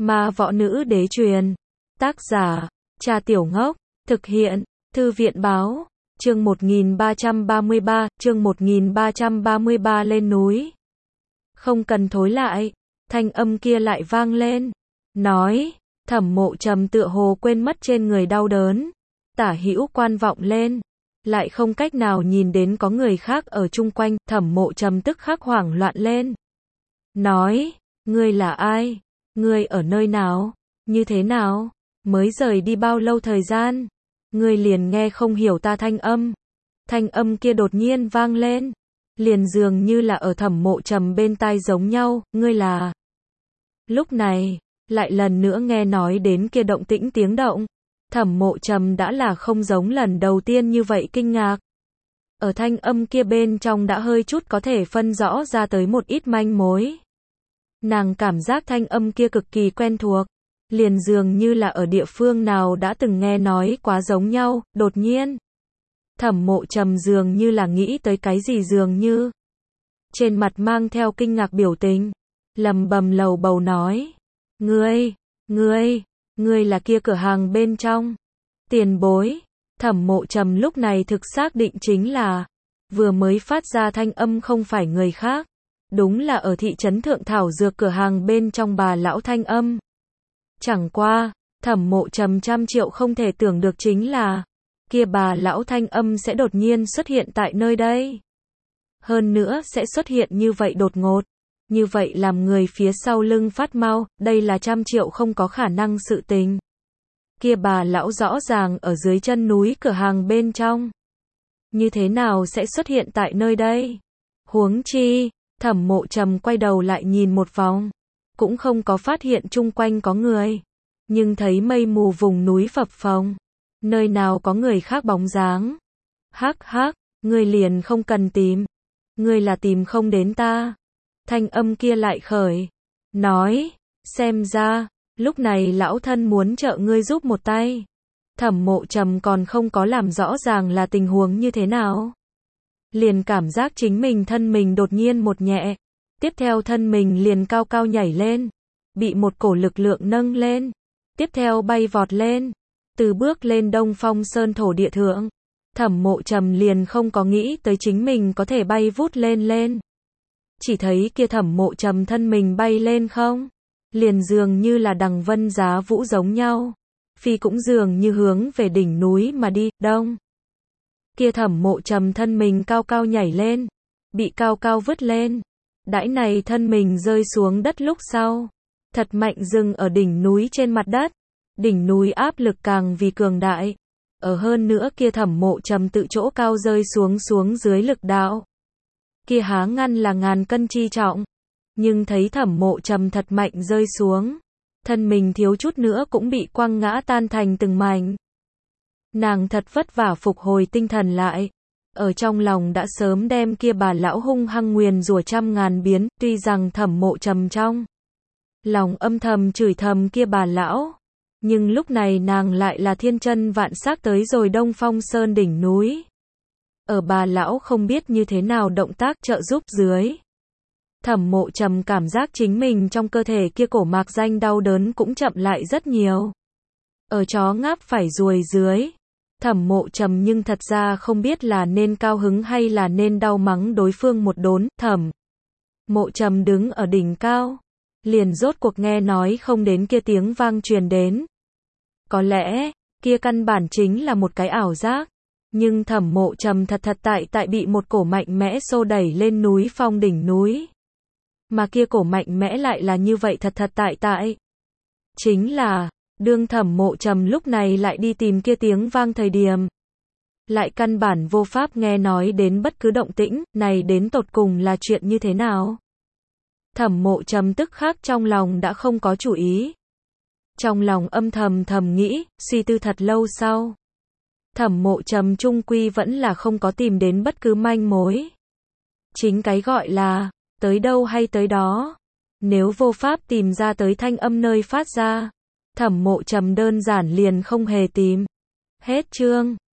Ma võ nữ đế truyền. Tác giả, Trà Tiểu Ngốc. Thực hiện, Thư viện báo. Chương 1333, chương 1333 lên núi. Không cần thối lại. Thanh âm kia lại vang lên. Nói, Thẩm Mộ Trầm tựa hồ quên mất trên người đau đớn. Tả hữu quan vọng lên. Lại không cách nào nhìn đến có người khác ở chung quanh. Thẩm Mộ Trầm tức khắc hoảng loạn lên. Nói, ngươi là ai? Ngươi ở nơi nào? Như thế nào? Mới rời đi bao lâu thời gian? Ngươi liền nghe không hiểu ta thanh âm. Thanh âm kia đột nhiên vang lên. Liền dường như là ở Thẩm Mộ Trầm bên tai giống nhau, ngươi là. Lúc này, lại lần nữa nghe nói đến kia động tĩnh tiếng động. Thẩm Mộ Trầm đã là không giống lần đầu tiên như vậy kinh ngạc. Ở thanh âm kia bên trong đã hơi chút có thể phân rõ ra tới một ít manh mối. Nàng cảm giác thanh âm kia cực kỳ quen thuộc. Liền dường như là ở địa phương nào đã từng nghe nói quá giống nhau, đột nhiên. Thẩm Mộ Trầm dường như là nghĩ tới cái gì dường như. Trên mặt mang theo kinh ngạc biểu tình. Lầm bầm lầu bầu nói. Ngươi là kia cửa hàng bên trong. Tiền bối. Thẩm Mộ Trầm lúc này thực xác định chính là. Vừa mới phát ra thanh âm không phải người khác. Đúng là ở thị trấn Thượng Thảo Dược cửa hàng bên trong bà lão thanh âm. Chẳng qua, Thẩm Mộ Trầm trăm triệu không thể tưởng được chính là, kia bà lão thanh âm sẽ đột nhiên xuất hiện tại nơi đây. Hơn nữa sẽ xuất hiện như vậy đột ngột, như vậy làm người phía sau lưng phát mau, đây là trăm triệu không có khả năng sự tình. Kia bà lão rõ ràng ở dưới chân núi cửa hàng bên trong. Như thế nào sẽ xuất hiện tại nơi đây? Huống chi, Thẩm Mộ Trầm quay đầu lại nhìn một vòng. Cũng không có phát hiện chung quanh có người. Nhưng thấy mây mù vùng núi phập phồng. Nơi nào có người khác bóng dáng. Hắc hắc, ngươi liền không cần tìm. Ngươi là tìm không đến ta. Thanh âm kia lại khởi. Nói, xem ra, lúc này lão thân muốn trợ ngươi giúp một tay. Thẩm Mộ Trầm còn không có làm rõ ràng là tình huống như thế nào. Liền cảm giác chính mình thân mình đột nhiên một nhẹ. Tiếp theo thân mình liền cao cao nhảy lên. Bị một cổ lực lượng nâng lên. Tiếp theo bay vọt lên. Từ bước lên Đông Phong Sơn thổ địa thượng. Thẩm Mộ Trầm liền không có nghĩ tới chính mình có thể bay vút lên. Chỉ thấy kia Thẩm Mộ Trầm thân mình bay lên không. Liền dường như là đằng vân giá vũ giống nhau. Phi cũng dường như hướng về đỉnh núi mà đi, đông. Kia Thẩm Mộ Trầm thân mình cao cao nhảy lên. Bị cao cao vứt lên. Đãi này thân mình rơi xuống đất lúc sau. Thật mạnh dừng ở đỉnh núi trên mặt đất. Đỉnh núi áp lực càng vì cường đại. Ở hơn nữa kia Thẩm Mộ Trầm tự chỗ cao rơi xuống dưới lực đạo. Kia há ngăn là ngàn cân chi trọng. Nhưng thấy Thẩm Mộ Trầm thật mạnh rơi xuống. Thân mình thiếu chút nữa cũng bị quăng ngã tan thành từng mảnh. Nàng thật vất vả phục hồi tinh thần lại. Ở trong lòng đã sớm đem kia bà lão hung hăng nguyền rủa trăm ngàn biến, tuy rằng Thẩm Mộ Trầm trong lòng âm thầm chửi thầm kia bà lão, nhưng lúc này nàng lại là thiên chân vạn xác tới rồi Đông Phong Sơn đỉnh núi. Ở bà lão không biết như thế nào động tác trợ giúp dưới. Thẩm Mộ Trầm cảm giác chính mình trong cơ thể kia cổ mạc danh đau đớn cũng chậm lại rất nhiều. Ở chó ngáp phải ruồi dưới. Thẩm Mộ Trầm nhưng thật ra không biết là nên cao hứng hay là nên đau mắng đối phương một đốn. Thẩm Mộ Trầm đứng ở đỉnh cao. Liền rốt cuộc nghe nói không đến kia tiếng vang truyền đến. Có lẽ, kia căn bản chính là một cái ảo giác. Nhưng Thẩm Mộ Trầm thật tại bị một cổ mạnh mẽ xô đẩy lên núi phong đỉnh núi. Mà kia cổ mạnh mẽ lại là như vậy thật tại. Chính là, đương Thẩm Mộ Trầm lúc này lại đi tìm kia tiếng vang thời điểm. Lại căn bản vô pháp nghe nói đến bất cứ động tĩnh, này đến tột cùng là chuyện như thế nào. Thẩm Mộ Trầm tức khắc trong lòng đã không có chủ ý. Trong lòng âm thầm nghĩ, suy tư thật lâu sau. Thẩm Mộ Trầm chung quy vẫn là không có tìm đến bất cứ manh mối. Chính cái gọi là, tới đâu hay tới đó. Nếu vô pháp tìm ra tới thanh âm nơi phát ra. Thẩm Mộ Trầm đơn giản liền không hề tìm. Hết chương.